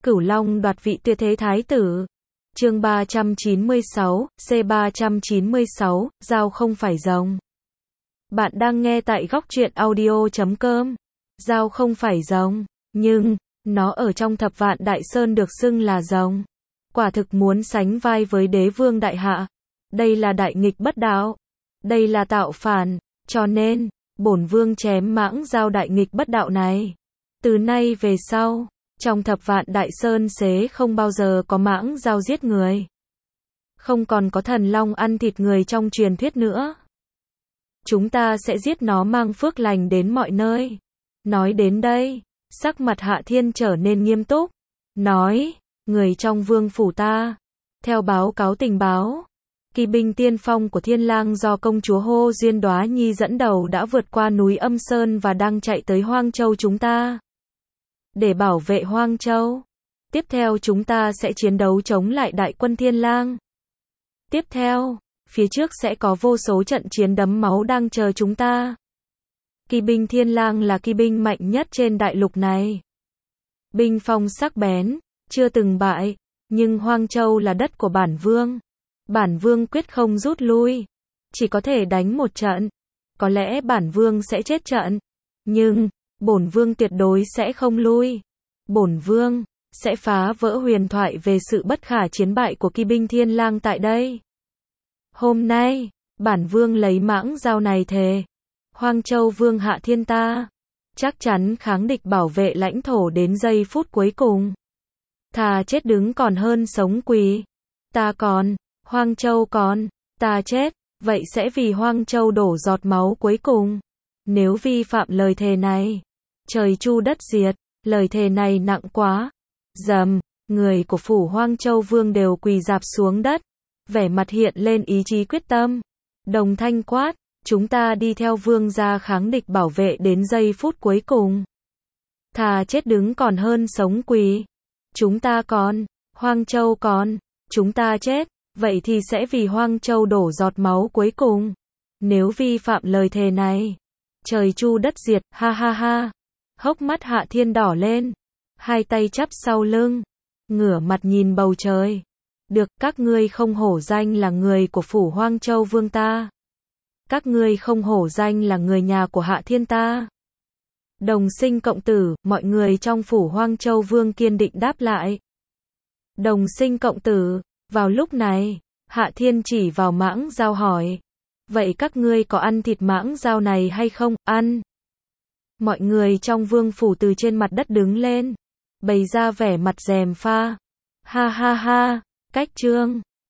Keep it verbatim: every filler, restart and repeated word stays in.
Cửu Long đoạt vị tuyệt thế thái tử. Chương ba trăm chín mươi sáu, C ba trăm chín mươi sáu, dao không phải rồng. Bạn đang nghe tại góc truyện audio chấm com. Dao không phải rồng, nhưng nó ở trong Thập Vạn Đại Sơn được xưng là rồng. Quả thực muốn sánh vai với Đế Vương đại hạ. Đây là đại nghịch bất đạo. Đây là tạo phản, cho nên bổn vương chém mãng dao đại nghịch bất đạo này. Từ nay về sau, trong Thập Vạn Đại Sơn xế không bao giờ có mãng dao giết người. Không còn có thần long ăn thịt người trong truyền thuyết nữa. Chúng ta sẽ giết nó mang phước lành đến mọi nơi. Nói đến đây, sắc mặt Hạ Thiên trở nên nghiêm túc. Nói, người trong vương phủ ta, theo báo cáo tình báo, kỳ binh tiên phong của Thiên Lang do công chúa Hô Duyên Đóa Nhi dẫn đầu đã vượt qua núi Âm Sơn và đang chạy tới Hoang Châu chúng ta. Để bảo vệ Hoang Châu. Tiếp theo chúng ta sẽ chiến đấu chống lại đại quân Thiên Lang. Tiếp theo, phía trước sẽ có vô số trận chiến đẫm máu đang chờ chúng ta. Kỳ binh Thiên Lang là kỳ binh mạnh nhất trên đại lục này. Binh phong sắc bén, chưa từng bại, nhưng Hoang Châu là đất của bản vương. Bản vương quyết không rút lui, chỉ có thể đánh một trận. Có lẽ bản vương sẽ chết trận, nhưng bổn vương tuyệt đối sẽ không lui. Bổn vương sẽ phá vỡ huyền thoại về sự bất khả chiến bại của kỳ binh Thiên Lang tại đây. Hôm nay, bản vương lấy mãng dao này thề, Hoang Châu vương Hạ Thiên ta chắc chắn kháng địch bảo vệ lãnh thổ đến giây phút cuối cùng. Thà chết đứng còn hơn sống quỳ. Ta còn, Hoang Châu còn, ta chết, vậy sẽ vì Hoang Châu đổ giọt máu cuối cùng. Nếu vi phạm lời thề này, trời chu đất diệt, lời thề này nặng quá. Dầm, người của phủ Hoang Châu vương đều quỳ rạp xuống đất, vẻ mặt hiện lên ý chí quyết tâm. Đồng thanh quát, chúng ta đi theo vương gia kháng địch bảo vệ đến giây phút cuối cùng. Thà chết đứng còn hơn sống quỳ. Chúng ta còn, Hoang Châu còn, chúng ta chết, vậy thì sẽ vì Hoang Châu đổ giọt máu cuối cùng. Nếu vi phạm lời thề này, trời chu đất diệt, ha ha ha. Hốc mắt Hạ Thiên đỏ lên, hai tay chắp sau lưng, ngửa mặt nhìn bầu trời. Được, các ngươi không hổ danh là người của phủ Hoang Châu vương ta. Các ngươi không hổ danh là người nhà của Hạ Thiên ta. Đồng sinh cộng tử, mọi người trong phủ Hoang Châu vương kiên định đáp lại. Đồng sinh cộng tử. Vào lúc này, Hạ Thiên chỉ vào mãng dao hỏi. Vậy các ngươi có ăn thịt mãng dao này hay không? Ăn. Mọi người trong vương phủ từ trên mặt đất đứng lên, bày ra vẻ mặt gièm pha. Ha ha ha, cách chương.